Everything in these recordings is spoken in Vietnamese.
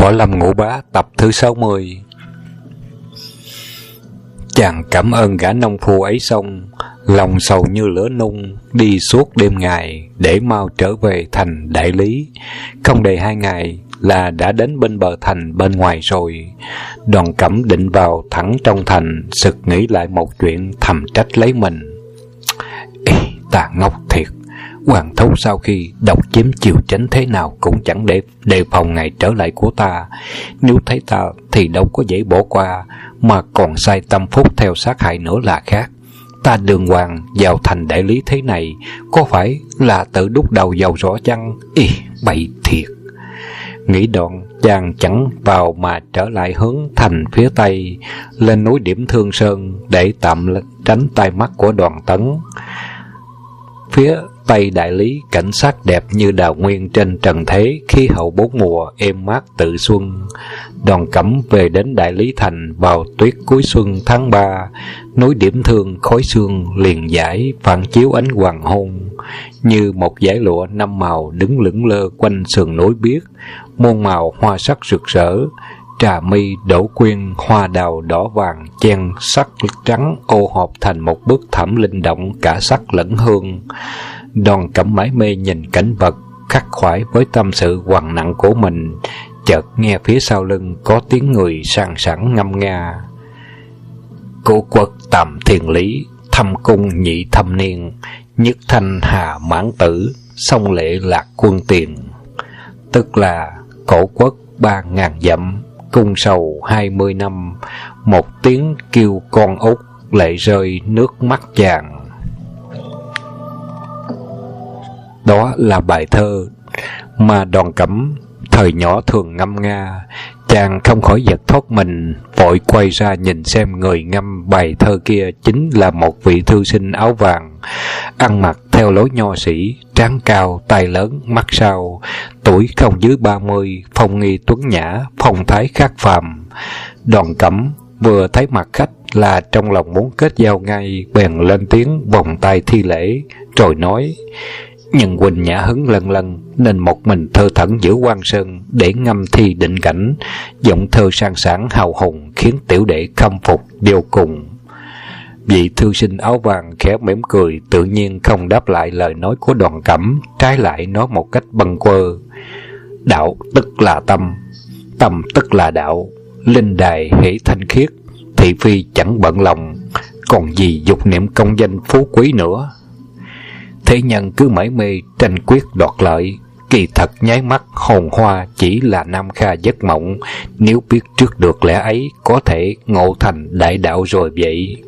Võ Lâm Ngũ Bá tập thứ 60. Chàng cảm ơn gã nông phu ấy xong, lòng sầu như lửa nung, đi suốt đêm ngày để mau trở về thành Đại Lý. Không đầy 2 ngày là đã đến bên bờ thành bên ngoài rồi. Đoàn Cẩm định vào thẳng trong thành, sực nghĩ lại một chuyện, thầm trách lấy mình. Ê, ta ngốc thiệt. Hoàng thúc sau khi độc chiếm Chiều Chánh thế nào cũng chẳng để đề phòng ngày trở lại của ta. Nếu thấy ta thì đâu có dễ bỏ qua, mà còn sai tâm phúc theo sát hại nữa là khác. Ta đường hoàng vào thành Đại Lý thế này, có phải là tự đúc đầu vào rõ chăng? Ý, bậy thiệt. Nghĩ đoạn, chàng chẳng vào mà trở lại hướng thành phía tây, lên núi Điểm Thương Sơn để tạm tránh tai mắt của Đoàn Tấn. Phía tây Đại Lý, cảnh sắc đẹp như đào nguyên trên trần thế, khí hậu bốn mùa êm mát tự xuân. Đoàn Cẩm về đến Đại Lý thành vào tuyết cuối xuân tháng 3, núi Điểm Thương khói sương liền dải phản chiếu ánh hoàng hôn, như một dải lụa 5 màu đứng lững lơ quanh sườn núi biếc, muôn màu hoa sắc rực rỡ. Trà mi, đỗ quyên, hoa đào đỏ vàng chen sắc trắng ô hợp thành một bức thảm linh động cả sắc lẫn hương. Đoàn Cẩm mải mê nhìn cảnh vật, khắc khoải với tâm sự hoằng nặng của mình. Chợt nghe phía sau lưng có tiếng người sang sảng ngâm nga. Cố quật tầm thiền lý, thâm cung nhị thâm niên, nhất thanh hà mãn tử, song lệ lạc quân tiền. Tức là cổ quất 3.000 dặm, cung sầu 20 năm, một tiếng kêu con út, lệ rơi nước mắt chàng. Đó là bài thơ mà Đoàn Cẩm thời nhỏ thường ngâm nga. Chàng không khỏi giật thót mình, vội quay ra nhìn xem người ngâm bài thơ kia chính là một vị thư sinh áo vàng, ăn mặc theo lối nho sĩ, trán cao, tai lớn, mắt sao, tuổi không dưới 30, phong nghi tuấn nhã, phong thái khác phàm. Đoàn Cẩm vừa thấy mặt khách là trong lòng muốn kết giao ngay, bèn lên tiếng vòng tay thi lễ, rồi nói: Nhưng huynh nhã hứng lần lần, nên một mình thơ thẩn giữa quan sơn để ngâm thi định cảnh, giọng thơ sang sảng hào hùng khiến tiểu đệ khâm phục vô cùng. Vị thư sinh áo vàng khẽ mỉm cười, tự nhiên không đáp lại lời nói của Đoàn Cẩm, trái lại nói một cách bâng quơ: Đạo tức là tâm, tâm tức là đạo, linh đài hỷ thanh khiết, thị phi chẳng bận lòng, còn gì dục niệm công danh phú quý nữa. Thế nhân cứ mải mê tranh quyết đoạt lợi, kỳ thật nháy mắt hồn hoa chỉ là nam kha giấc mộng, nếu biết trước được lẽ ấy có thể ngộ thành đại đạo rồi vậy.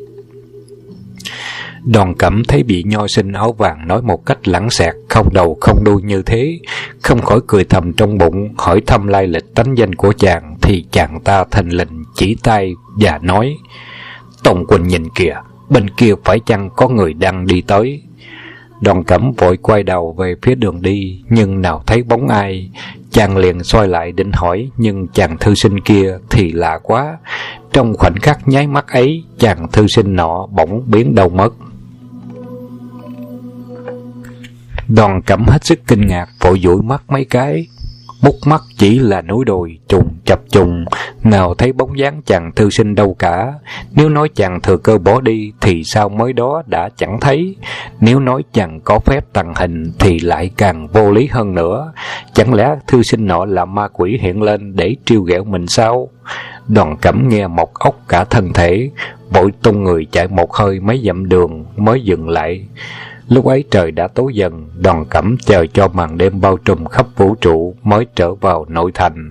Đoàn Cẩm thấy vị nho sinh áo vàng nói một cách lãng xẹt, không đầu không đuôi như thế, không khỏi cười thầm trong bụng, hỏi thăm lai lịch tánh danh của chàng, thì chàng ta thình lình chỉ tay và nói: Tông huynh nhìn kìa, bên kia phải chăng có người đang đi tới? Đoàn Cẩm vội quay đầu về phía đường đi, nhưng nào thấy bóng ai. Chàng liền xoay lại định hỏi, nhưng chàng thư sinh kia thì lạ quá. Trong khoảnh khắc nháy mắt ấy, chàng thư sinh nọ bỗng biến đâu mất. Đoàn Cẩm hết sức kinh ngạc, vội dụi mắt mấy cái. Mút mắt chỉ là núi đồi trùng chập trùng, nào thấy bóng dáng chàng thư sinh đâu cả. Nếu nói chàng thừa cơ bỏ đi thì sao mới đó đã chẳng thấy. Nếu nói chàng có phép tàng hình thì lại càng vô lý hơn nữa. Chẳng lẽ thư sinh nọ là ma quỷ hiện lên để trêu ghẹo mình sao? Đoàn Cẩm nghe một ốc cả thân thể, vội tung người chạy một hơi mấy dặm đường mới dừng lại. Lúc ấy trời đã tối dần, Đoàn Cẩm chờ cho màn đêm bao trùm khắp vũ trụ mới trở vào nội thành.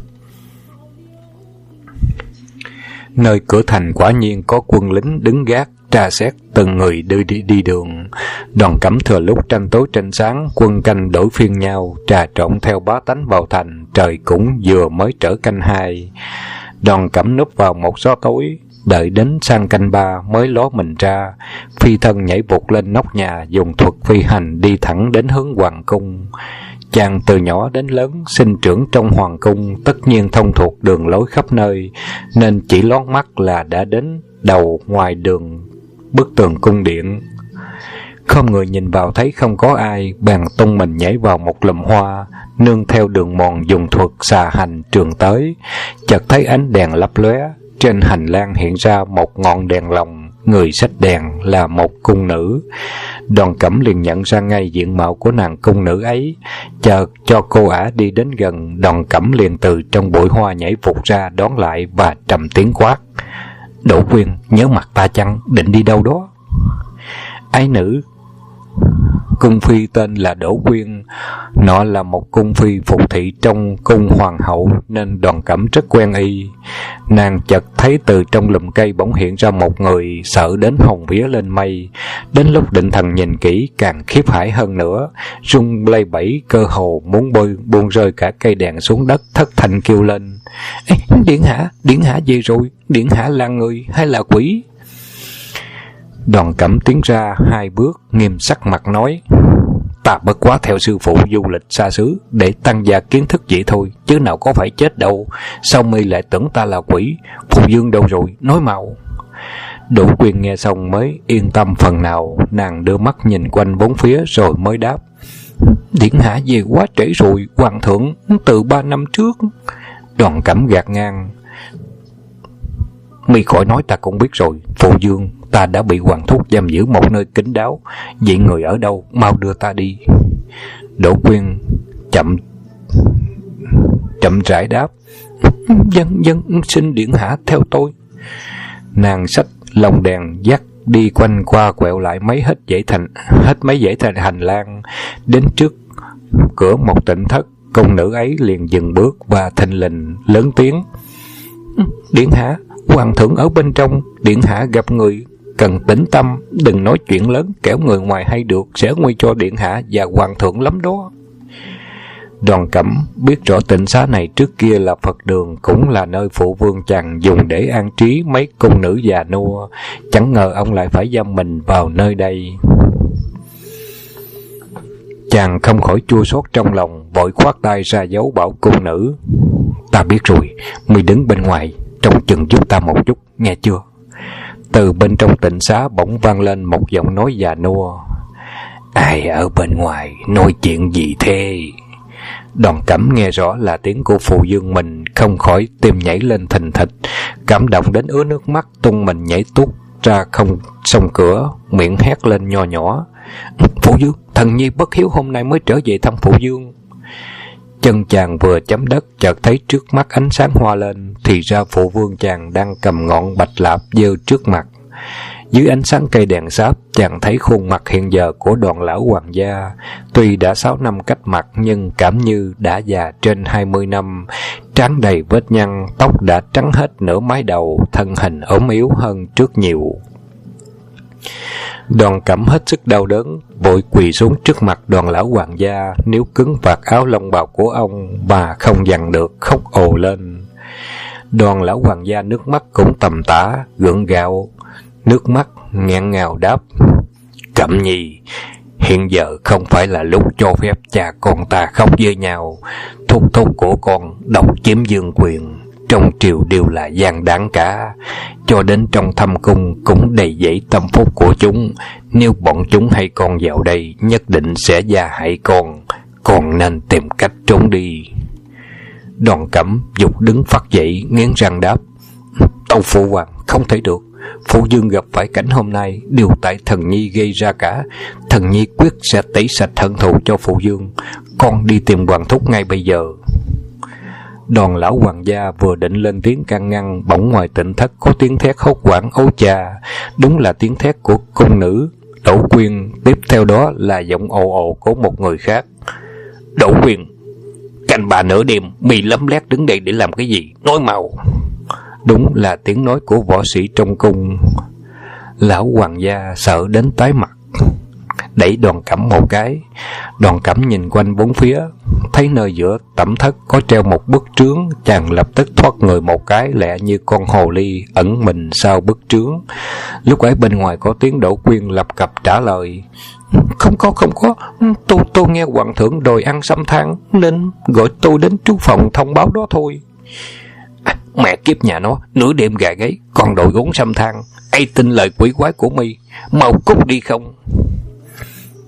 Nơi cửa thành quả nhiên có quân lính đứng gác, tra xét từng người đi đường. Đoàn Cẩm thừa lúc tranh tối tranh sáng, quân canh đổi phiên nhau, trà trộn theo bá tánh vào thành, trời cũng vừa mới trở canh 2. Đoàn Cẩm núp vào một gió tối, đợi đến sang canh 3 mới ló mình ra, phi thân nhảy vụt lên nóc nhà, dùng thuật phi hành đi thẳng đến hướng hoàng cung. Chàng từ nhỏ đến lớn sinh trưởng trong hoàng cung, tất nhiên thông thuộc đường lối khắp nơi, nên chỉ lót mắt là đã đến đầu ngoài đường bức tường cung điện. Không người nhìn vào thấy không có ai, bèn tung mình nhảy vào một lùm hoa, nương theo đường mòn dùng thuật xà hành trường tới. Chợt thấy ánh đèn lấp lóe, trên hành lang hiện ra một ngọn đèn lồng, người xách đèn là một cung nữ. Đoàn Cẩm liền nhận ra ngay diện mạo của nàng cung nữ ấy. Chợt cho cô ả đi đến gần, Đoàn Cẩm liền từ trong bụi hoa nhảy vụt ra đón lại và trầm tiếng quát: Đỗ Quyên, nhớ mặt ta chăng, định đi đâu đó? Ái nữ cung phi tên là Đỗ Quyên, nó là một cung phi phục thị trong cung hoàng hậu nên Đoàn Cẩm rất quen y. Nàng chợt thấy từ trong lùm cây bỗng hiện ra một người, sợ đến hồn vía lên mây. Đến lúc định thần nhìn kỹ càng khiếp hãi hơn nữa, rung lay bẩy cơ hồ muốn buông rơi cả cây đèn xuống đất, thất thanh kêu lên: Ê, Điện hạ về rồi, Điện hạ là người hay là quỷ? Đoàn Cẩm tiến ra 2 bước, nghiêm sắc mặt nói: Ta bất quá theo sư phụ du lịch xa xứ để tăng gia kiến thức vậy thôi, chứ nào có phải chết đâu. Sao mi lại tưởng ta là quỷ? Phụ vương đâu rồi, nói mau. Đỗ Quyên nghe xong mới yên tâm phần nào, nàng đưa mắt nhìn quanh bốn phía rồi mới đáp: Điện hạ về quá trễ rồi, hoàng thượng từ 3 năm trước. Đoàn Cẩm gạt ngang: Mi khỏi nói ta cũng biết rồi, phụ vương, ta đã bị hoàng thúc giam giữ một nơi kín đáo. Vậy người ở đâu, mau đưa ta đi. Đỗ Quyên chậm rãi đáp: Dân xin điện hạ theo tôi. Nàng xách lồng đèn dắt đi quanh qua quẹo lại hết mấy dãy thành hành lang, đến trước cửa một tịnh thất. Cung nữ ấy liền dừng bước và thình lình lớn tiếng: Điện hạ, hoàng thượng ở bên trong, điện hạ gặp người cần tĩnh tâm, đừng nói chuyện lớn, kẻo người ngoài hay được sẽ nguy cho điện hạ và hoàng thượng lắm đó. Đoàn Cẩm biết rõ tịnh xá này trước kia là Phật đường, cũng là nơi phụ vương chàng dùng để an trí mấy cung nữ già nua, chẳng ngờ ông lại phải giam mình vào nơi đây. Chàng không khỏi chua xót trong lòng, vội khoát tay ra dấu bảo cung nữ: Ta biết rồi, mi đứng bên ngoài trông chừng giúp ta một chút, nghe chưa? Từ bên trong tịnh xá bỗng vang lên một giọng nói già nua: Ai ở bên ngoài, nói chuyện gì thế? Đoàn Cẩm nghe rõ là tiếng của phụ vương mình, không khỏi tim nhảy lên thình thịch, cảm động đến ứa nước mắt, tung mình nhảy tuốt ra không sông cửa, miệng hét lên nho nhỏ: Phụ vương, thần nhi bất hiếu hôm nay mới trở về thăm phụ vương. Chân chàng vừa chấm đất, chợt thấy trước mắt ánh sáng hoa lên, thì ra phụ vương chàng đang cầm ngọn bạch lạp giơ trước mặt. Dưới ánh sáng cây đèn sáp, chàng thấy khuôn mặt hiện giờ của Đoàn lão hoàng gia. Tuy đã 6 năm cách mặt, nhưng cảm như đã già trên 20 năm, trán đầy vết nhăn, tóc đã trắng hết nửa mái đầu, thân hình ốm yếu hơn trước nhiều. Đoàn Cẩm hết sức đau đớn, vội quỳ xuống trước mặt Đoàn lão hoàng gia, níu cứng vạt áo lông bào của ông và không dằn được khóc ồ lên. Đoàn lão hoàng gia nước mắt cũng tầm tã, gượng gạo, nước mắt nghẹn ngào đáp: Cẩm nhi, hiện giờ không phải là lúc cho phép cha con ta khóc với nhau. Thúc thúc của con độc chiếm vương quyền, trong triều đều là gian đảng cả, cho đến trong thâm cung cũng đầy dẫy tâm phúc của chúng. Nếu bọn chúng hay con vào đây, nhất định sẽ gia hại con nên tìm cách trốn đi. Đoàn Cẩm dục đứng phắt dậy, nghiến răng đáp: Tâu phụ hoàng, không thể được. Phụ vương gặp phải cảnh hôm nay đều tại thần nhi gây ra cả. Thần nhi quyết sẽ tẩy sạch hận thù cho phụ vương. Con đi tìm hoàng thúc ngay bây giờ. Đoàn lão hoàng gia vừa định lên tiếng can ngăn, bỗng ngoài tịnh thất có tiếng thét hốt hoảng ấu cha. Đúng là tiếng thét của cung nữ Đỗ Quyên, tiếp theo đó là giọng ồ ồ của một người khác: Đỗ Quyên, canh 3 nửa đêm, mì lấm lét đứng đây để làm cái gì? Nói mau. Đúng là tiếng nói của võ sĩ trong cung. Lão hoàng gia sợ đến tái mặt, đẩy Đoàn Cẩm một cái. Đoàn Cẩm nhìn quanh bốn phía, thấy nơi giữa tẩm thất có treo một bức trướng, chàng lập tức thoát người một cái, lẹ như con hồ ly ẩn mình sau bức trướng. Lúc ấy bên ngoài có tiếng Đỗ Quyên lập cập trả lời: Không có, tôi nghe hoàng thượng đòi ăn sâm than nên gọi tôi đến trước phòng thông báo đó thôi. Mẹ kiếp nhà nó, nửa đêm gà gáy còn đòi uống sâm than, ai tin lời quỷ quái của mi, mau cút đi không.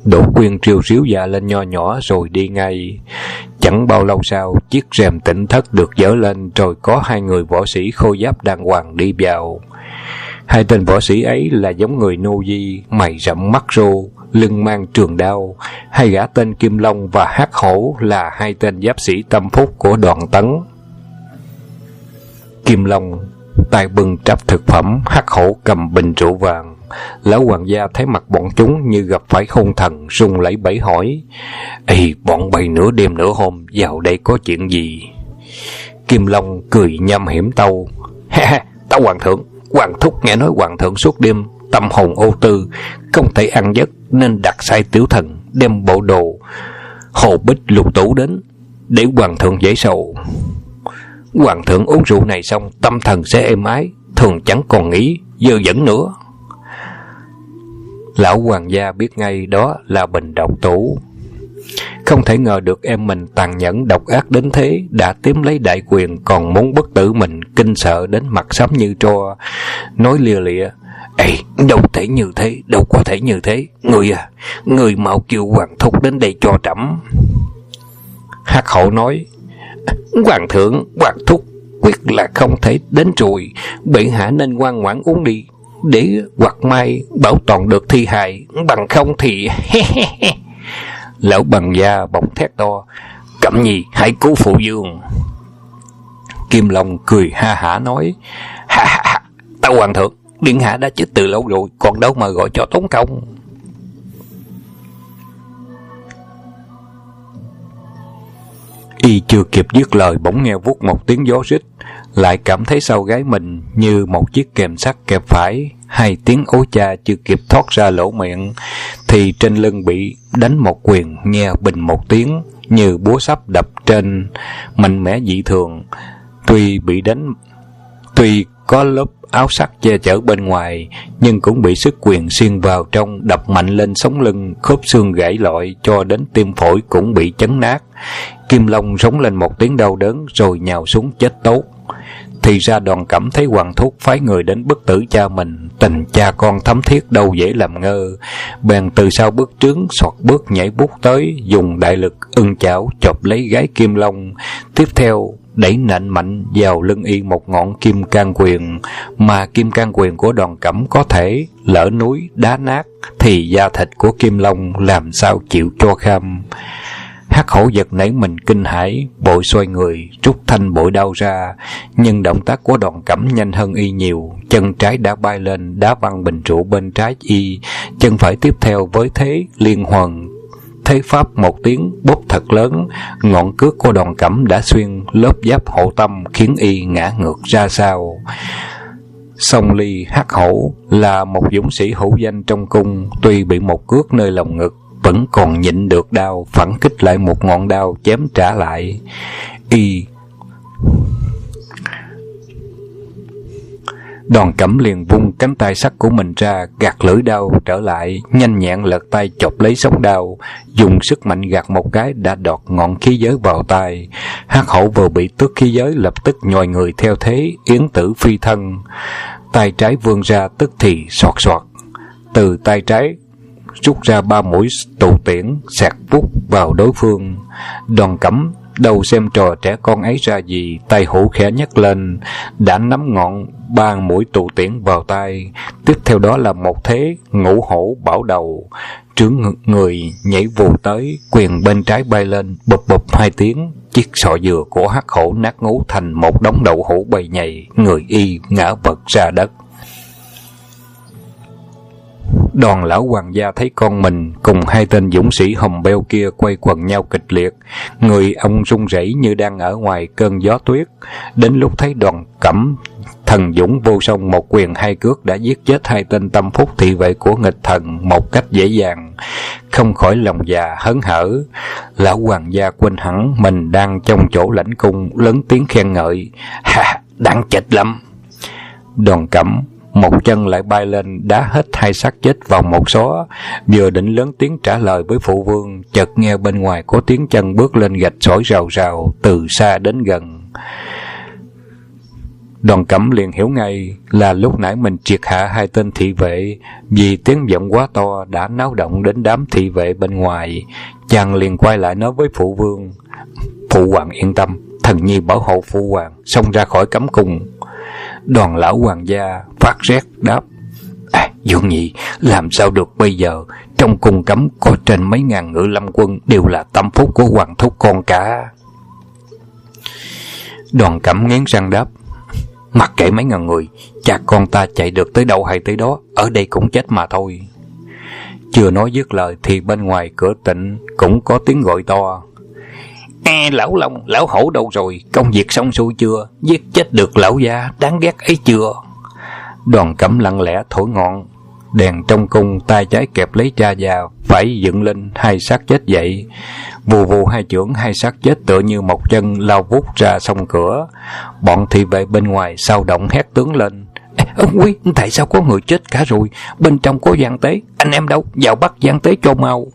Đỗ Quyên triêu ríu dạ lên nho nhỏ rồi đi ngay. Chẳng bao lâu sau, chiếc rèm tỉnh thất được dỡ lên, rồi có hai người võ sĩ khôi giáp đàng hoàng đi vào. Hai tên võ sĩ ấy là giống người nô di, mày rậm mắt rô, lưng mang trường đao. Hai gã tên Kim Long và Hắc Hổ là hai tên giáp sĩ tâm phúc của Đoàn Tấn. Kim Long tay bưng tráp thực phẩm, Hắc Hổ cầm bình rượu vàng. Lão hoàng gia thấy mặt bọn chúng như gặp phải hung thần, run lẩy bẩy hỏi: "Ê, bọn bay nửa đêm nửa hôm vào đây có chuyện gì?" Kim Long cười nham hiểm tâu: "Ha, tâu hoàng thượng, hoàng thúc nghe nói hoàng thượng suốt đêm tâm hồn ô tư, không thể ăn giấc, nên đặt sai tiểu thần đem bộ đồ hồ bích lục tủ đến để hoàng thượng dễ sầu. Hoàng thượng uống rượu này xong tâm thần sẽ êm ái, thường chẳng còn nghĩ dơ dẫn nữa." Lão hoàng gia biết ngay đó là bình độc tủ. Không thể ngờ được em mình tàn nhẫn độc ác đến thế, đã chiếm lấy đại quyền còn muốn bức tử mình, kinh sợ đến mặt xám như tro, nói lia lịa: "Ê, đâu thể như thế, đâu có thể như thế. Người mau kêu hoàng thúc đến đây cho trẫm." Hắc Hổ nói: "Hoàng thượng, hoàng thúc quyết là không thể đến rồi, bệ hạ nên ngoan ngoãn uống đi, để hoặc mai bảo toàn được thi hài, bằng không thì..." Lão bằng da bỗng thét to: "Cẩm Nhi, hãy cứu phụ vương." Kim Long cười ha hả nói: "Ha ha ha, tâu hoàng thượng, điện hạ đã chết từ lâu rồi, còn đâu mà gọi cho tốn công." Y chưa kịp dứt lời, bỗng nghe vút một tiếng gió rít, lại cảm thấy sau gáy mình như một chiếc kềm sắt kẹp phải. Hai tiếng ối cha chưa kịp thoát ra lỗ miệng, thì trên lưng bị đánh một quyền, nghe bình một tiếng, như búa sắp đập trên, mạnh mẽ dị thường. Tuy có lớp áo sắt che chở bên ngoài, nhưng cũng bị sức quyền xuyên vào trong, đập mạnh lên sống lưng, khớp xương gãy lọi, cho đến tim phổi cũng bị chấn nát. Kim Long rống lên một tiếng đau đớn rồi nhào xuống chết tốt. Thì ra Đoàn Cẩm thấy hoàng thúc phái người đến bức tử cha mình, tình cha con thấm thiết đâu dễ làm ngơ, bèn từ sau bức trướng xoạt bước nhảy bút tới, dùng đại lực ưng chảo chộp lấy gái Kim Long, tiếp theo đẩy nện mạnh vào lưng y một ngọn kim cang quyền, mà kim cang quyền của Đoàn Cẩm có thể lỡ núi đá nát, thì da thịt của Kim Long làm sao chịu cho kham. Hắc Hổ giật nảy mình kinh hãi, vội xoay người rút thanh bội đao ra, nhưng động tác của Đoàn Cẩm nhanh hơn y nhiều. Chân trái đã bay lên đá văng bình rượu bên trái y, chân phải tiếp theo với thế liên hoàn, thế pháp một tiếng bốp thật lớn, ngọn cước của Đoàn Cẩm đã xuyên lớp giáp hộ tâm, khiến y ngã ngược ra sau. Song Ly Hắc Hổ là một dũng sĩ hữu danh trong cung, tuy bị một cước nơi lồng ngực, vẫn còn nhịn được đau, phản kích lại một ngọn đao chém trả lại. Đoàn Cẩm liền vung cánh tay sắt của mình ra, gạt lưỡi đao trở lại, nhanh nhẹn lật tay chộp lấy sống đao, dùng sức mạnh gạt một cái đã đọt ngọn khí giới vào tay. Hắc Hổ vừa bị tước khí giới, lập tức nhòi người theo thế yến tử phi thân, tay trái vươn ra, tức thì xoạt xoạt, từ tay trái rút ra 3 mũi tụ tiễn xẹt vút vào đối phương. Đoàn Cẩm đâu xem trò trẻ con ấy ra gì, tay hữu khẽ nhấc lên, đã nắm ngọn 3 mũi tụ tiễn vào tay. Tiếp theo đó là một thế ngũ hổ bảo đầu, trướng người nhảy vù tới, quyền bên trái bay lên, bụp bụp 2 tiếng, chiếc sọ dừa của Hắc Hổ nát ngú thành một đống đậu hũ bay nhầy, người y ngã vật ra đất. Đoàn lão hoàng gia thấy con mình cùng hai tên dũng sĩ hồng beo kia quay quần nhau kịch liệt, người ông run rẩy như đang ở ngoài cơn gió tuyết. Đến lúc thấy Đoàn Cẩm thần dũng vô song, một quyền hai cước đã giết chết hai tên tâm phúc thị vệ của nghịch thần một cách dễ dàng, không khỏi lòng già hớn hở. Lão hoàng gia quên hẳn mình đang trong chỗ lãnh cung, lớn tiếng khen ngợi: "Ha, đáng chết lắm." Đoàn Cẩm một chân lại bay lên đá hết hai xác chết vào một xó, vừa định lớn tiếng trả lời với phụ vương, chợt nghe bên ngoài có tiếng chân bước lên gạch sỏi rào rào từ xa đến gần. Đoàn Cẩm liền hiểu ngay là lúc nãy mình triệt hạ hai tên thị vệ, vì tiếng vọng quá to đã náo động đến đám thị vệ bên ngoài. Chàng liền quay lại nói với phụ vương: Phụ hoàng yên tâm, thần nhi bảo hộ phụ hoàng, xông ra khỏi cấm cung. Đoàn lão hoàng gia phát rét đáp: Dương nhị, làm sao được bây giờ? Trong cung cấm có trên mấy ngàn ngự lâm quân, đều là tâm phúc của hoàng thúc con cả. Đoàn Cẩm nghiến răng đáp: Mặc kệ mấy ngàn người, cha con ta chạy được tới đâu hay tới đó, ở đây cũng chết mà thôi. Chưa nói dứt lời thì bên ngoài cửa Tịnh cũng có tiếng gọi to: Lão Long, lão Hổ đâu rồi? Công việc xong xuôi chưa? Giết chết được lão gia đáng ghét ấy chưa? Đoàn Cẩm lặng lẽ thổi ngọn đèn trong cung, tay trái kẹp lấy cha già, phải dựng lên hai xác chết dậy. Vù vù hai chưởng, hai xác chết tựa như một chân lao vút ra sông cửa. Bọn thị vệ bên ngoài sao động hét tướng lên: Ông quý, tại sao có người chết cả rồi? Bên trong có gian tế, anh em đâu? Vào bắt gian tế cho mau.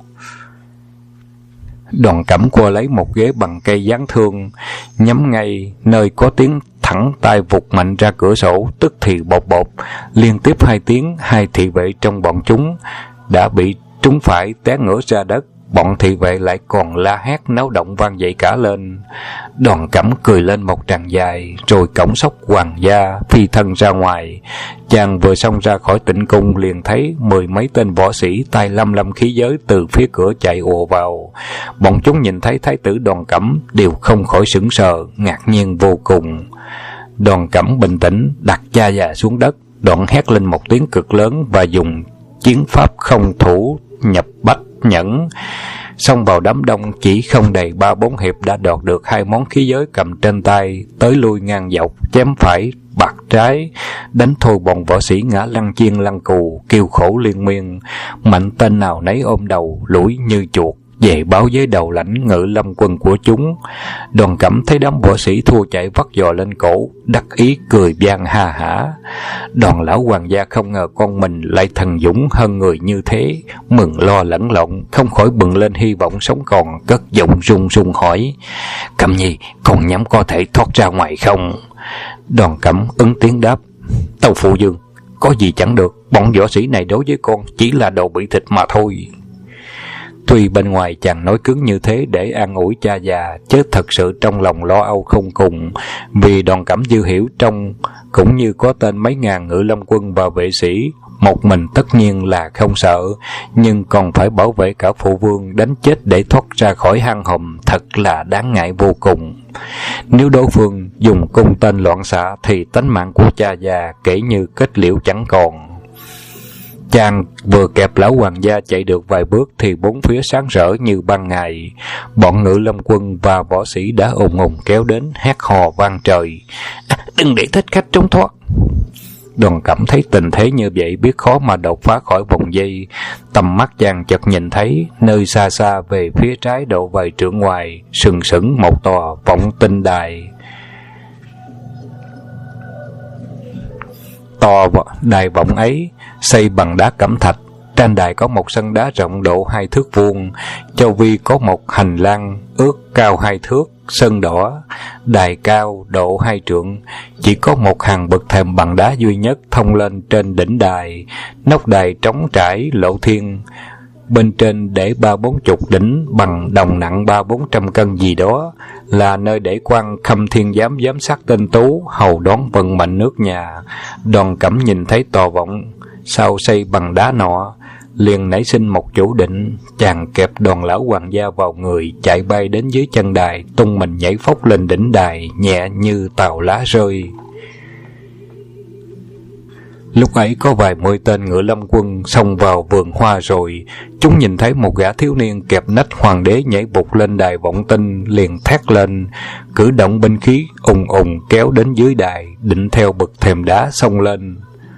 Đoàn Cẩm qua lấy một ghế bằng cây dán thương, nhắm ngay nơi có tiếng, thẳng tay vụt mạnh ra cửa sổ, tức thì bột bột. Liên tiếp hai tiếng, hai thị vệ trong bọn chúng đã bị trúng phải té ngửa ra đất. Bọn thị vệ lại còn la hét náo động vang dậy cả lên. Đoàn Cẩm cười lên một tràng dài, rồi cõng sóc hoàng gia phi thân ra ngoài. Chàng vừa xông ra khỏi Tịnh cung liền thấy mười mấy tên võ sĩ tay lâm lâm khí giới từ phía cửa chạy ùa vào. Bọn chúng nhìn thấy thái tử Đoàn Cẩm đều không khỏi sững sờ, ngạc nhiên vô cùng. Đoàn Cẩm bình tĩnh đặt cha già xuống đất, đoạn hét lên một tiếng cực lớn và dùng chiến pháp không thủ nhập bách nhẫn xông vào đám đông. Chỉ không đầy 3-4 hiệp đã đoạt được hai món khí giới cầm trên tay, tới lui ngang dọc, chém phải bạt trái, đánh thôi bọn võ sĩ ngã lăn chiên lăn cù, kêu khổ liên miên. Mạnh tên nào nấy ôm đầu lủi như chuột về báo với đầu lãnh ngự lâm quân của chúng. Đoàn Cẩm thấy đám võ sĩ thua chạy vắt giò lên cổ, đắc ý cười vang ha hả. Đoàn lão hoàng gia không ngờ con mình lại thần dũng hơn người như thế, mừng lo lẫn lộn, không khỏi bừng lên hy vọng sống còn, cất giọng run run hỏi: Cẩm nhi, con nhắm có thể thoát ra ngoài không? Đoàn Cẩm ứng tiếng đáp: Tâu phụ vương, có gì chẳng được, bọn võ sĩ này đối với con chỉ là đồ bị thịt mà thôi. Tuy bên ngoài chàng nói cứng như thế để an ủi cha già, chứ thật sự trong lòng lo âu không cùng. Vì Đoàn Cẩm dư hiểu trong cũng như có tên mấy ngàn ngự lâm quân và vệ sĩ, một mình tất nhiên là không sợ, nhưng còn phải bảo vệ cả phụ vương đánh chết để thoát ra khỏi hang hùm, thật là đáng ngại vô cùng. Nếu đối phương dùng cung tên loạn xạ thì tánh mạng của cha già kể như kết liễu chẳng còn. Chàng vừa kẹp lão hoàng gia chạy được vài bước thì bốn phía sáng rỡ như ban ngày. Bọn ngự lâm quân và võ sĩ đã ùng ùng kéo đến, hét hò vang trời: Đừng để thích khách trốn thoát! Đoàn Cẩm thấy tình thế như vậy biết khó mà đột phá khỏi vòng dây. Tầm mắt chàng chợt nhìn thấy nơi xa xa về phía trái độ vài trượng ngoài, sừng sững một tòa vọng tinh đài. Tòa đài vọng ấy xây bằng đá cẩm thạch. Trên đài có một sân đá rộng độ 2 thước vuông, châu vi có một hành lang ước cao 2 thước, sơn đỏ. Đài cao độ 2 trượng, chỉ có một hàng bậc thềm bằng đá duy nhất thông lên trên đỉnh đài. Nóc đài trống trải lộ thiên, bên trên để 30-40 đỉnh bằng đồng nặng 300-400 cân gì đó, là nơi để quan Khâm Thiên giám giám sát tinh tú, hầu đón vận mệnh nước nhà. Đoàn Cẩm nhìn thấy tòa vọng sao xây bằng đá nọ, liền nảy sinh một chủ định. Chàng kẹp Đoàn lão hoàng gia vào người, chạy bay đến dưới chân đài, tung mình nhảy phóc lên đỉnh đài, nhẹ như tàu lá rơi. Lúc ấy có vài mươi tên ngự lâm quân xông vào vườn hoa rồi. Chúng nhìn thấy một gã thiếu niên kẹp nách hoàng đế nhảy bụt lên đài vọng tinh, liền thét lên, cử động binh khí ùng ùng kéo đến dưới đài, định theo bậc thềm đá xông lên.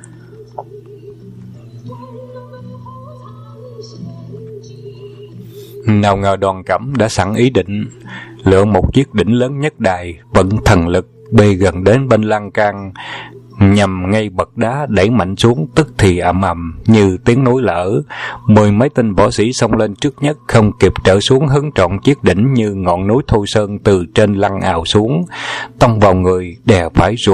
Nào ngờ Đoàn Cẩm đã sẵn ý định, lựa một chiếc đỉnh lớn nhất đài, vận thần lực bê gần đến bên lan can, nhằm ngay bậc đá đẩy mạnh xuống, tức thì ầm ầm như tiếng núi lở. 10 mấy tên võ sĩ xông lên trước nhất, không kịp trở xuống hứng trọn chiếc đỉnh như ngọn núi Thôi Sơn từ trên lăn ào xuống, tông vào người, đè phải ruột,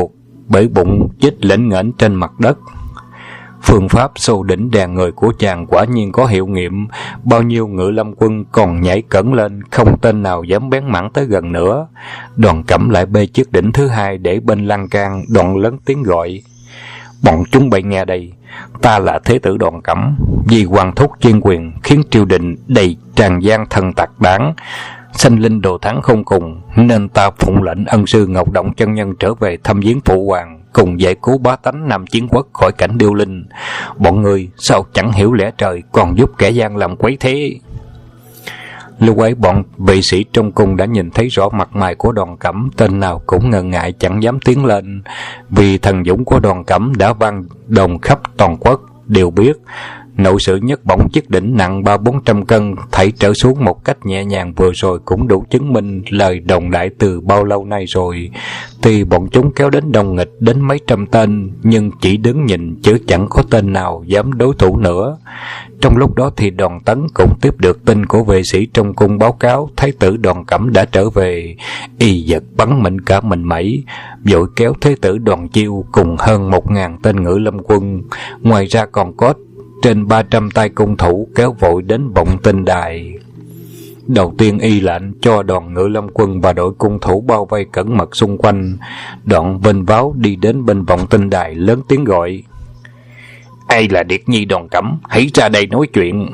bể bụng chích lễnh nghễnh trên mặt đất. Phương pháp xô đỉnh đè người của chàng quả nhiên có hiệu nghiệm. Bao nhiêu Ngự Lâm quân còn nhảy cẫng lên, không tên nào dám bén mảng tới gần nữa. Đoàn Cẩm lại bê chiếc đỉnh thứ hai để bên lan can, đoạn lớn tiếng gọi: "Bọn chúng bay nghe đây, ta là thế tử Đoàn Cẩm, vì hoàng thúc chuyên quyền khiến triều đình đầy tràn gian thần tặc đáng, sanh linh đồ thắng không cùng, nên ta phụng lệnh ân sư Ngọc Động chân nhân trở về thăm viếng phụ hoàng, cùng giải cứu bá tánh Nam Chiến Quốc khỏi cảnh điêu linh. Bọn người sao chẳng hiểu lẽ trời, còn giúp kẻ gian làm quấy thế?" Lúc ấy bọn vệ sĩ trong cung đã nhìn thấy rõ mặt mày của Đoàn Cẩm, tên nào cũng ngần ngại chẳng dám tiến lên, vì thần dũng của Đoàn Cẩm đã vang đồn khắp toàn quốc đều biết. Nội sự nhất bổng chiếc đỉnh nặng 300-400 cân thảy trở xuống một cách nhẹ nhàng vừa rồi cũng đủ chứng minh lời đồn đại từ bao lâu nay rồi. Tuy bọn chúng kéo đến đông nghịch đến mấy trăm tên, nhưng chỉ đứng nhìn chứ chẳng có tên nào dám đối thủ nữa. Trong lúc đó thì Đoàn Tấn cũng tiếp được tin của vệ sĩ trong cung báo cáo thái tử Đoàn Cẩm đã trở về. Y giật bắn mình cả mình mẩy, vội kéo thế tử Đoàn Chiêu cùng hơn 1000 tên Ngự Lâm quân, ngoài ra còn có trên 300 tay cung thủ kéo vội đến Vọng Tinh Đài. Đầu tiên y lệnh cho đoàn Ngự Lâm quân và đội cung thủ bao vây cẩn mật xung quanh, đoạn vênh váo đi đến bên Vọng Tinh Đài lớn tiếng gọi: "Ai là Điệt Nhi Đoàn Cẩm, hãy ra đây nói chuyện."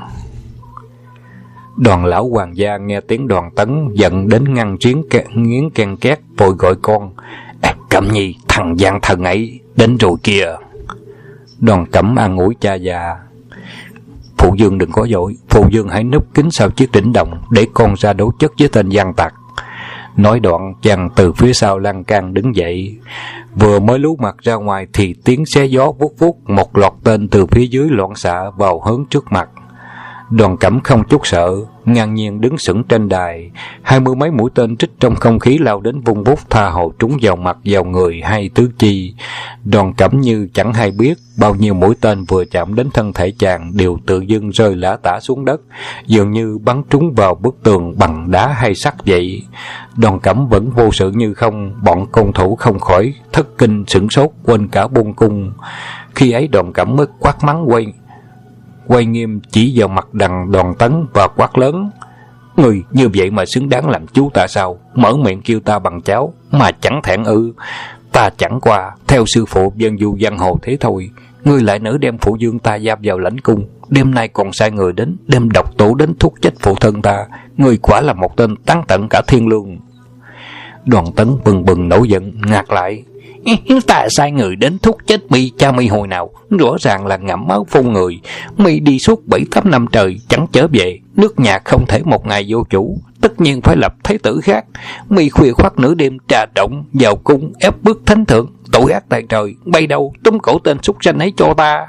Đoàn lão hoàng gia nghe tiếng Đoàn Tấn giận đến ngăn nghiến can két, vội gọi con: "Cẩm Nhi, thằng gian thần ấy đến rồi kìa." Đoàn Cẩm an ủi cha già: "Phụ dương đừng có vội, phụ dương hãy núp kín sau chiếc đỉnh đồng để con ra đấu chất với tên gian tặc." Nói đoạn chàng từ phía sau lan can đứng dậy, vừa mới lú mặt ra ngoài thì tiếng xé gió vút vút, một loạt tên từ phía dưới loạn xạ vào hướng trước mặt. Đoàn Cẩm không chút sợ, ngang nhiên đứng sững trên đài. 20 mấy mũi tên trích trong không khí lao đến vung vút, tha hồ trúng vào mặt, vào người hay tứ chi. Đoàn Cẩm như chẳng hay biết, bao nhiêu mũi tên vừa chạm đến thân thể chàng đều tự dưng rơi lả tả xuống đất, dường như bắn trúng vào bức tường bằng đá hay sắt vậy. Đoàn Cẩm vẫn vô sự như không, bọn cung thủ không khỏi thất kinh sửng sốt, quên cả buông cung. Khi ấy Đoàn Cẩm mới quát mắng quay nghiêm chỉ vào mặt Đoàn Tấn và quát lớn: "Người như vậy mà xứng đáng làm chú ta sao? Mở miệng kêu ta bằng cháu mà chẳng thẹn ư? Ta chẳng qua theo sư phụ dân du giang hồ thế thôi. Ngươi lại nỡ đem phụ dương ta giam vào lãnh cung, đêm nay còn sai người đến đem độc tố đến thuốc chết phụ thân ta. Ngươi quả là một tên tán tận cả thiên lương." Đoàn Tấn bừng bừng nổi giận, ngạc lại: "Ta sai người đến thúc chết mi cha mi hồi nào? Rõ ràng là ngậm máu phun người. Mi đi suốt 7-8 năm trời chẳng trở về, nước nhà không thể một ngày vô chủ, tất nhiên phải lập thái tử khác. Mi khuya khoắt nửa đêm trà trộn vào cung ép bức thánh thượng, tội ác tại trời. Bay đâu túm cổ tên súc sanh ấy cho ta."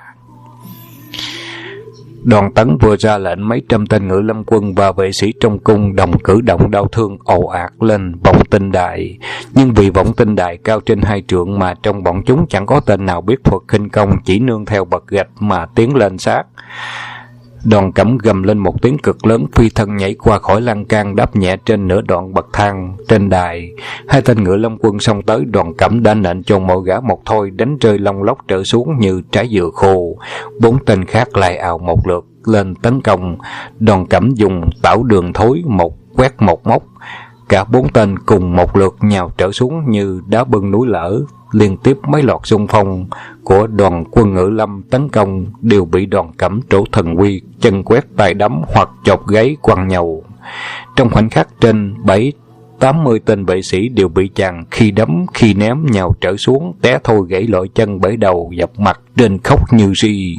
Đoàn Tấn vừa ra lệnh, mấy trăm tên Ngự Lâm quân và vệ sĩ trong cung đồng cử động đau thương ồ ạt lên Vọng Tinh Đài. Nhưng vì Vọng Tinh Đài cao trên 2 trượng mà trong bọn chúng chẳng có tên nào biết thuật khinh công, chỉ nương theo bậc gạch mà tiến lên sát. Đoàn Cẩm gầm lên một tiếng cực lớn, phi thân nhảy qua khỏi lan can, đáp nhẹ trên nửa đoạn bậc thang trên đài. 2 tên Ngự Lâm quân xông tới, Đoàn Cẩm đã nện cho mỗi gã một thôi, đánh rơi lông lốc trở xuống như trái dừa khô. 4 tên khác lại ào một lượt lên tấn công. Đoàn Cẩm dùng tảo đường thối, một quét một móc, cả 4 tên cùng một lượt nhào trở xuống như đá bưng núi lở. Liên tiếp mấy loạt xung phong của đoàn quân Ngự Lâm tấn công đều bị Đoàn Cẩm trổ thần uy, chân quét tay đấm hoặc chọc gáy quăng nhầu. Trong khoảnh khắc trên 70-80 tên vệ sĩ đều bị chàng khi đấm khi ném nhào trở xuống, té thôi gãy lội chân bể đầu, dập mặt trên khóc như ri.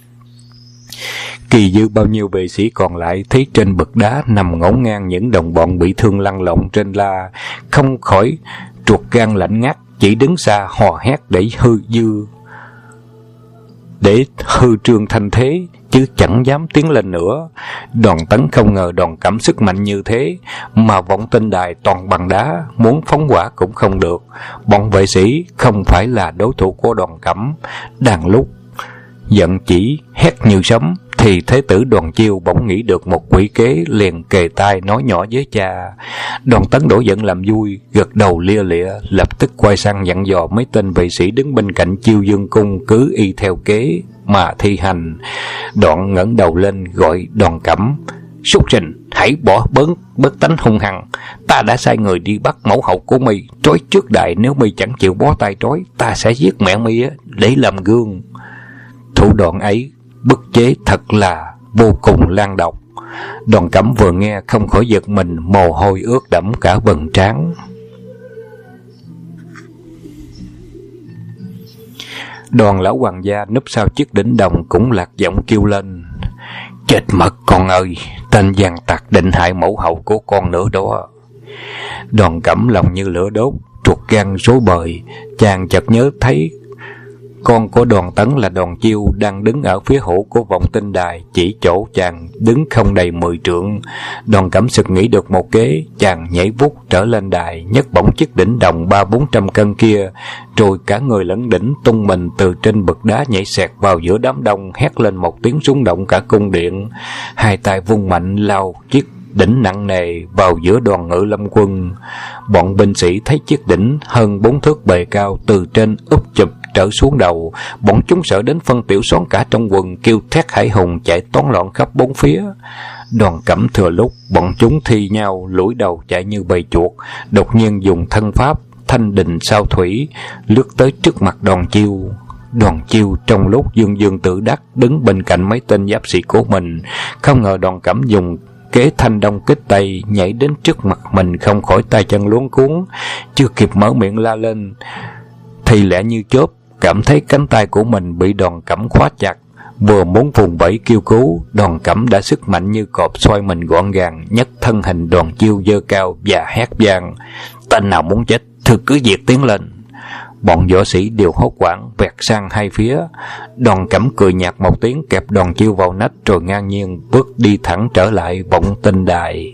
Kỳ dư bao nhiêu vệ sĩ còn lại thấy trên bậc đá nằm ngổn ngang những đồng bọn bị thương lăn lộn trên la, không khỏi ruột gan lạnh ngắt, chỉ đứng xa hò hét để hư trương thanh thế, chứ chẳng dám tiến lên nữa. Đoàn Tấn không ngờ Đoàn Cẩm sức mạnh như thế, mà Vọng Tinh Đài toàn bằng đá, muốn phóng hỏa cũng không được. Bọn vệ sĩ không phải là đối thủ của Đoàn Cẩm. Đang lúc giận chỉ hét như sấm thì thế tử Đoàn Chiêu bỗng nghĩ được một quỷ kế, liền kề tai nói nhỏ với cha. Đoàn Tấn nổi giận làm vui, gật đầu lia lịa, lập tức quay sang dặn dò mấy tên vệ sĩ đứng bên cạnh Chiêu Dương cung cứ y theo kế mà thi hành. Đoạn ngẩng đầu lên gọi Đoàn Cẩm: "Súc sinh, hãy bỏ bớt tánh hung hăng. Ta đã sai người đi bắt mẫu hậu của mi, trói trước đài. Nếu mi chẳng chịu bó tay trói, ta sẽ giết mẹ mi để làm gương." Thủ đoạn ấy bức chế thật là vô cùng lan độc. Đoàn Cẩm vừa nghe không khỏi giật mình, mồ hôi ướt đẫm cả vầng trán. Đoàn lão hoàng gia núp sau chiếc đỉnh đồng cũng lạc giọng kêu lên: "Chết mất con ơi, tên gian tặc định hại mẫu hậu của con nữa đó." Đoàn Cẩm lòng như lửa đốt, ruột gan rối bời. Chàng chợt nhớ thấy con của Đoàn Tấn là Đoàn Chiêu đang đứng ở phía hữu của vọng tinh đài, chỉ chỗ chàng đứng không đầy 10 trượng. Đoàn Cẩm sực nghĩ được một kế, chàng nhảy vút trở lên đài, nhấc bổng chiếc đỉnh đồng 300-400 cân kia, rồi cả người lẫn đỉnh tung mình từ trên bậc đá nhảy xẹt vào giữa đám đông, hét lên một tiếng rung động cả cung điện. Hai tay vung mạnh lao chiếc đỉnh nặng nề vào giữa đoàn Ngự Lâm quân. Bọn binh sĩ thấy chiếc đỉnh hơn 4 thước bề cao từ trên úp chụp trở xuống đầu, bọn chúng sợ đến phân tiểu xoắn cả trong quần, kêu thét hãi hùng chạy toán loạn khắp bốn phía. Đoàn Cẩm thừa lúc bọn chúng thi nhau lủi đầu chạy như bầy chuột, đột nhiên dùng thân pháp thanh đình sao thủy lướt tới trước mặt Đoàn Chiêu. Đoàn Chiêu trong lúc dương dương tự đắc đứng bên cạnh mấy tên giáp sĩ của mình, không ngờ Đoàn Cẩm dùng kế thanh đông kích tây nhảy đến trước mặt mình, không khỏi tay chân luống cuống, chưa kịp mở miệng la lên thì lẹ như chớp cảm thấy cánh tay của mình bị Đoàn Cẩm khóa chặt. Vừa muốn vùng vẫy kêu cứu, Đoàn Cẩm đã sức mạnh như cọp xoay mình gọn gàng, nhấc thân hình Đoàn Chiêu giơ cao và hét vang: "Tên nào muốn chết thưa cứ việc tiến lên." Bọn võ sĩ đều hốt hoảng vẹt sang hai phía. Đoàn Cẩm cười nhạt một tiếng, kẹp Đoàn Chiêu vào nách, rồi ngang nhiên bước đi thẳng trở lại vọng tinh đài.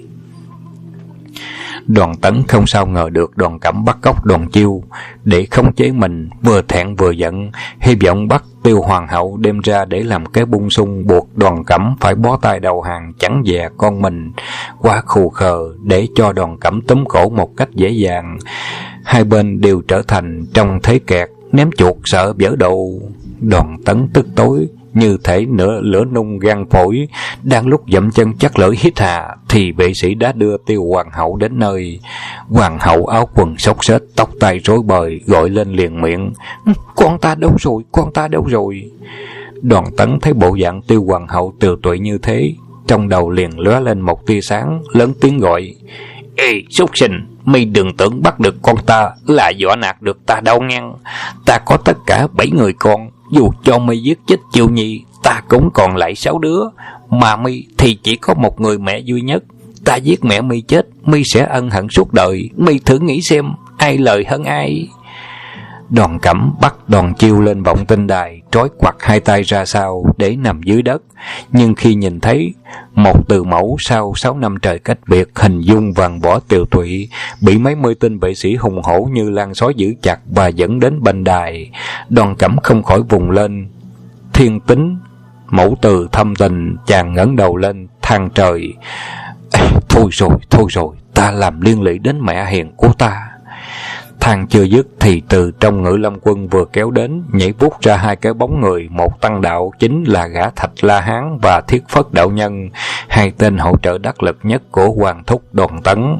Đoàn Tấn không sao ngờ được Đoàn Cẩm bắt cóc Đoàn Chiêu để khống chế mình, vừa thẹn vừa giận, hy vọng bắt Tiêu hoàng hậu đem ra để làm cái bung sung, buộc Đoàn Cẩm phải bó tay đầu hàng, chẳng dè con mình quá khù khờ để cho Đoàn Cẩm túm cổ một cách dễ dàng. Hai bên đều trở thành trong thế kẹt, ném chuột sợ vỡ đầu. Đoàn Tấn tức tối như thể lửa nung gan phổi, đang lúc dậm chân chắc lưỡi hít hà thì vệ sĩ đã đưa Tiêu hoàng hậu đến nơi. Hoàng hậu áo quần xốc xếch, tóc tai rối bời, gọi lên liền miệng: Con ta đâu rồi, con ta đâu rồi?" Đoàn Tấn thấy bộ dạng Tiêu hoàng hậu tiều tụy như thế, trong đầu liền lóe lên một tia sáng, lớn tiếng gọi: "Ê súc sinh, mi đừng tưởng bắt được con ta là dọa nạt được ta đâu ngang. Ta có tất cả 7 người con, dù cho mi giết chết Chiêu Nhi, ta cũng còn lại 6 đứa, mà mi thì chỉ có một người mẹ duy nhất. Ta giết mẹ mi chết, mi sẽ ân hận suốt đời. Mi thử nghĩ xem, ai lời hơn ai?" Đoàn Cẩm bắt Đoàn Chiêu lên vọng tinh đài, trói quặt hai tay ra sau để nằm dưới đất. Nhưng khi nhìn thấy một từ mẫu sau 6 năm trời cách biệt, hình dung vàng võ tiều tụy, bị mấy mươi tên vệ sĩ hùng hổ như lan sói giữ chặt và dẫn đến bên đài, Đoàn Cẩm không khỏi vùng lên: "Thiên tính, mẫu từ thâm tình." Chàng ngẩng đầu lên than trời: thôi rồi, ta làm liên lụy đến mẹ hiền của ta." Than chưa dứt thì từ trong Ngự Lâm quân vừa kéo đến, nhảy vút ra hai cái bóng người, một tăng đạo chính là gã Thạch La Hán và Thiết Phất đạo nhân, hai tên hỗ trợ đắc lực nhất của hoàng thúc Đoàn Tấn.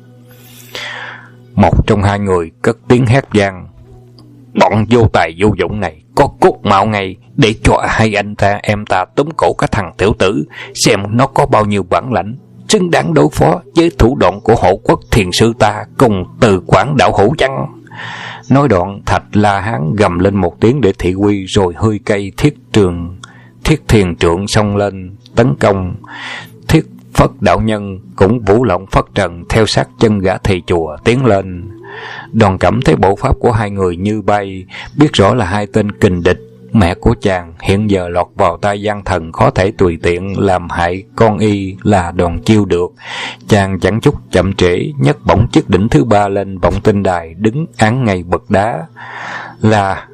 Một trong hai người cất tiếng hét vang: "Bọn vô tài vô dụng này, có cốt mạo ngay để cho hai anh ta em ta túm cổ cái thằng tiểu tử, xem nó có bao nhiêu bản lãnh, xứng đáng đối phó với thủ đoạn của hộ quốc thiền sư ta cùng Từ Quảng đạo hữu chăng?" Nói đoạn, Thạch La Hán gầm lên một tiếng để thị uy, rồi hơi cây thiết thiền trượng xông lên tấn công. Thiết Phất đạo nhân cũng vũ lộng phất trần theo sát chân gã thầy chùa tiến lên. Đoàn Cẩm thấy bộ pháp của hai người như bay, biết rõ là hai tên kình địch. Mẹ của chàng hiện giờ lọt vào tay gian thần, khó thể tùy tiện làm hại con y là Đoàn Chiêu được. Chàng chẳng chút chậm trễ, nhấc bổng chiếc đỉnh thứ ba lên vọng tinh đài, đứng án ngay bậc đá. Là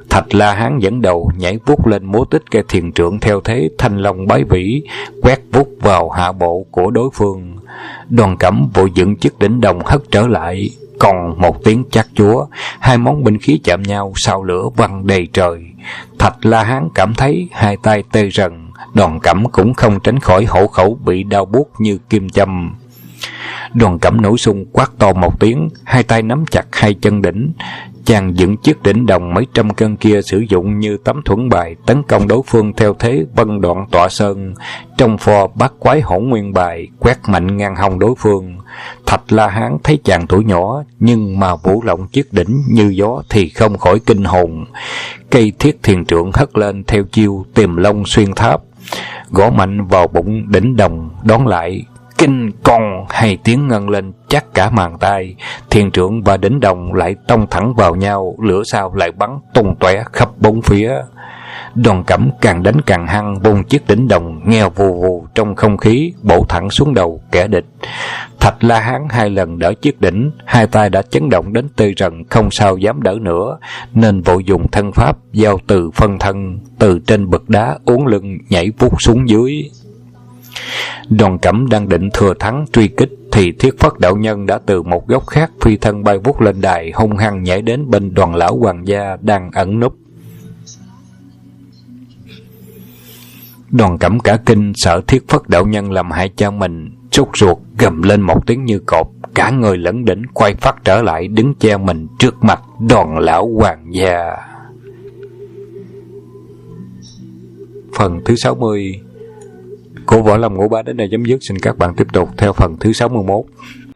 Thạch La Hán dẫn đầu nhảy vút lên múa tích cây thiền trượng theo thế thanh long bái vĩ, quét vút vào hạ bộ của đối phương. Đoàn Cẩm vội dựng chiếc đỉnh đồng hất trở lại, còn một tiếng chát chúa, hai món binh khí chạm nhau, sao lửa văng đầy trời. Thạch La Hán cảm thấy hai tay tê rần, Đoàn Cẩm cũng không tránh khỏi hổ khẩu bị đau buốt như kim châm. Đoàn Cẩm nổi xung quát to một tiếng, hai tay nắm chặt hai chân đỉnh. Chàng dựng chiếc đỉnh đồng mấy trăm cân kia sử dụng như tấm thuẫn bài, tấn công đối phương theo thế vân đoạn tọa sơn, trong pho bát quái hỗn nguyên bài, quét mạnh ngang hông đối phương. Thạch La Hán thấy chàng tuổi nhỏ, nhưng mà vũ lộng chiếc đỉnh như gió thì không khỏi kinh hồn. Cây thiết thiền trượng hất lên theo chiêu tìm long xuyên tháp, gõ mạnh vào bụng đỉnh đồng, đón lại. Kinh con, hai tiếng ngân lên chắc cả màn tai, thiền trượng và đỉnh đồng lại tông thẳng vào nhau, lửa sao lại bắn tung tóe khắp bốn phía. Đoàn Cẩm càng đánh càng hăng, vung chiếc đỉnh đồng nghe vù vù trong không khí, bổ thẳng xuống đầu kẻ địch. Thạch La Hán hai lần đỡ chiếc đỉnh, hai tay đã chấn động đến tê rần, không sao dám đỡ nữa, nên vội dùng thân pháp giao từ phân thân, từ trên bậc đá uốn lưng nhảy vút xuống dưới. Đoàn Cẩm đang định thừa thắng truy kích thì Thiết Phất đạo nhân đã từ một góc khác phi thân bay vút lên đài, hung hăng nhảy đến bên Đoàn lão hoàng gia đang ẩn núp. Đoàn Cẩm cả kinh, sợ Thiết Phất đạo nhân làm hại cha mình, sốt ruột gầm lên một tiếng như cọp, cả người lẫn đỉnh quay phát trở lại, đứng che mình trước mặt Đoàn lão hoàng gia. Phần thứ 60 của Võ Lâm Ngũ Bá đến đây chấm dứt. Xin các bạn tiếp tục theo phần thứ 61.